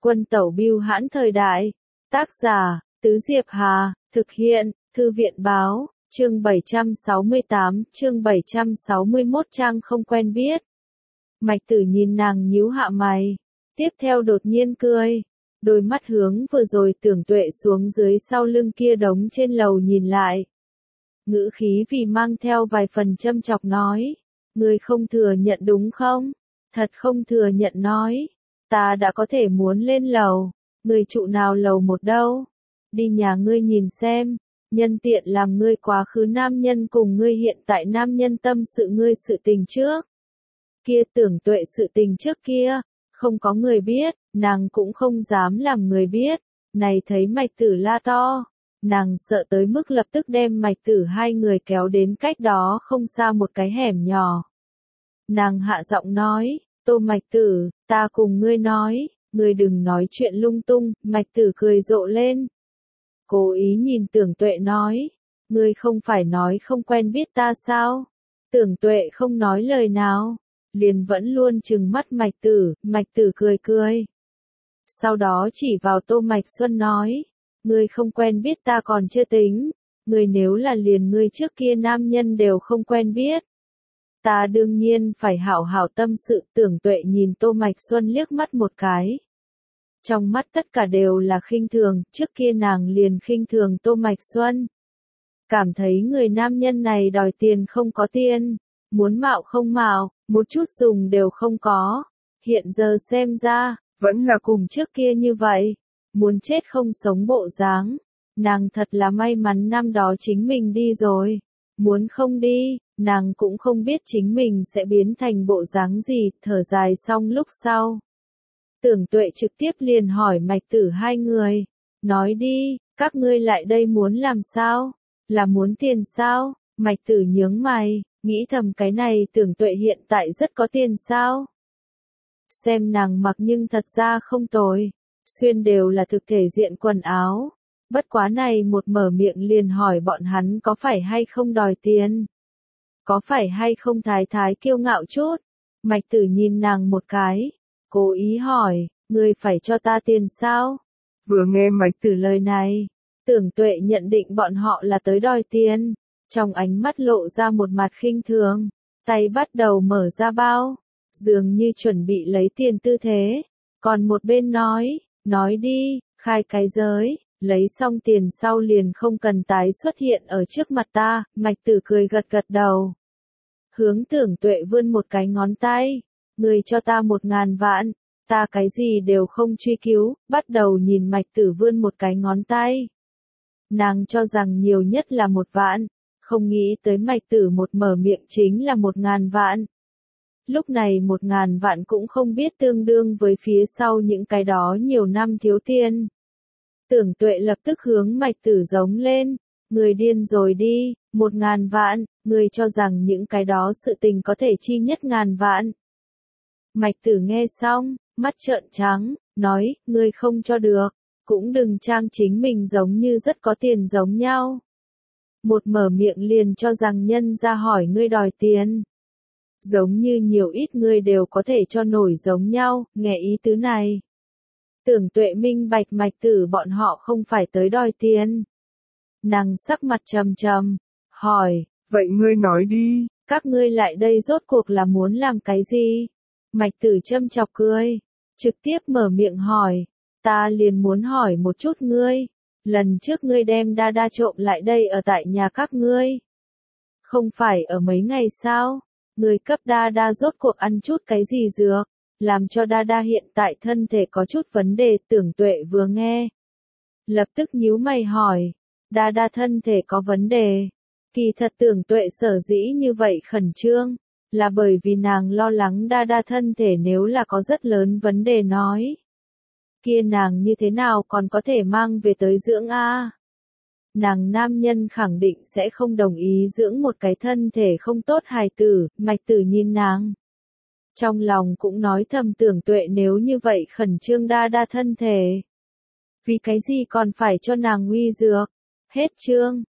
Quân tẩu bưu hãn thời đại. Tác giả, Tứ Diệp Hà, thực hiện, Thư viện báo, chương 768, chương 761 trang không quen biết. Mạch Tử nhìn nàng nhíu hạ mày, tiếp theo đột nhiên cười, đôi mắt hướng vừa rồi Tưởng Tuệ xuống dưới sau lưng kia đống trên lầu nhìn lại. Ngữ khí vì mang theo vài phần châm chọc nói, ngươi không thừa nhận đúng không? Thật không thừa nhận nói, ta đã có thể muốn lên lầu, ngươi trụ nào lầu một đâu? Đi nhà ngươi nhìn xem, nhân tiện làm ngươi quá khứ nam nhân cùng ngươi hiện tại nam nhân tâm sự ngươi sự tình trước. Kia Tưởng Tuệ sự tình trước kia, không có người biết, nàng cũng không dám làm người biết, này thấy Mạch Tử la to. Nàng sợ tới mức lập tức đem Mạch Tử hai người kéo đến cách đó không xa một cái hẻm nhỏ. Nàng hạ giọng nói, Tô Mạch Tử, ta cùng ngươi nói, ngươi đừng nói chuyện lung tung, Mạch Tử cười rộ lên. Cố ý nhìn Tưởng Tuệ nói, ngươi không phải nói không quen biết ta sao? Tưởng Tuệ không nói lời nào, liền vẫn luôn trừng mắt Mạch Tử cười cười. Sau đó chỉ vào Tô Mạch Xuân nói, ngươi không quen biết ta còn chưa tính, ngươi nếu là liền ngươi trước kia nam nhân đều không quen biết. Ta đương nhiên phải hảo hảo tâm sự. Tưởng Tuệ nhìn Tô Mạch Xuân liếc mắt một cái. Trong mắt tất cả đều là khinh thường, trước kia nàng liền khinh thường Tô Mạch Xuân. Cảm thấy người nam nhân này đòi tiền không có tiền, muốn mạo không mạo, một chút dùng đều không có. Hiện giờ xem ra, vẫn là cùng trước kia như vậy, muốn chết không sống bộ dáng. Nàng thật là may mắn năm đó chính mình đi rồi, muốn không đi, nàng cũng không biết chính mình sẽ biến thành bộ dáng gì. Thở dài xong lúc sau, Tưởng Tuệ trực tiếp liền hỏi Mạch Tử hai người, nói đi, các ngươi lại đây muốn làm sao? Là muốn tiền sao? Mạch Tử nhướng mày, nghĩ thầm cái này Tưởng Tuệ hiện tại rất có tiền sao? Xem nàng mặc nhưng thật ra không tồi, xuyên đều là thực thể diện quần áo. Bất quá này một mở miệng liền hỏi bọn hắn có phải hay không đòi tiền? Có phải hay không thái thái kiêu ngạo chút? Mạch Tử nhìn nàng một cái, cố ý hỏi, ngươi phải cho ta tiền sao? Vừa nghe Mạch Tử lời này, Tưởng Tuệ nhận định bọn họ là tới đòi tiền, trong ánh mắt lộ ra một mặt khinh thường, tay bắt đầu mở ra bao, dường như chuẩn bị lấy tiền tư thế, còn một bên nói đi, khai cái giới, lấy xong tiền sau liền không cần tái xuất hiện ở trước mặt ta. Mạch Tử cười gật gật đầu, hướng Tưởng Tuệ vươn một cái ngón tay, ngươi cho ta 1.000 vạn, ta cái gì đều không truy cứu. Bắt đầu nhìn Mạch Tử vươn một cái ngón tay. Nàng cho rằng nhiều nhất là 1 vạn, không nghĩ tới Mạch Tử một mở miệng chính là 1.000 vạn. Lúc này 1.000 vạn cũng không biết tương đương với phía sau những cái đó nhiều năm thiếu tiền. Tưởng Tuệ lập tức hướng Mạch Tử giống lên, người điên rồi đi, 1.000 vạn, người cho rằng những cái đó sự tình có thể chi nhất ngàn vạn. Mạch Tử nghe xong, mắt trợn trắng, nói, ngươi không cho được, cũng đừng trang chính mình giống như rất có tiền giống nhau. Một mở miệng liền cho rằng nhân ra hỏi ngươi đòi tiền. Giống như nhiều ít người đều có thể cho nổi giống nhau, nghe ý tứ này. Tưởng Tuệ minh bạch Mạch Tử bọn họ không phải tới đòi tiền. Nàng sắc mặt trầm trầm, hỏi, vậy ngươi nói đi, các ngươi lại đây rốt cuộc là muốn làm cái gì? Mạch Tử châm chọc cười, trực tiếp mở miệng hỏi, ta liền muốn hỏi một chút ngươi, lần trước ngươi đem đa đa trộm lại đây ở tại nhà các ngươi. Không phải ở mấy ngày sao? Ngươi cấp đa đa rốt cuộc ăn chút cái gì dược, làm cho đa đa hiện tại thân thể có chút vấn đề. Tưởng Tuệ vừa nghe, lập tức nhíu mày hỏi, đa đa thân thể có vấn đề? Kỳ thật Tưởng Tuệ sở dĩ như vậy khẩn trương, là bởi vì nàng lo lắng đa đa thân thể nếu là có rất lớn vấn đề nói. Kia nàng như thế nào còn có thể mang về tới dưỡng a? Nàng nam nhân khẳng định sẽ không đồng ý dưỡng một cái thân thể không tốt hài tử. Mạch Tử nhìn nàng, trong lòng cũng nói thầm Tưởng Tuệ nếu như vậy khẩn trương đa đa thân thể, vì cái gì còn phải cho nàng uy dược. Hết chương.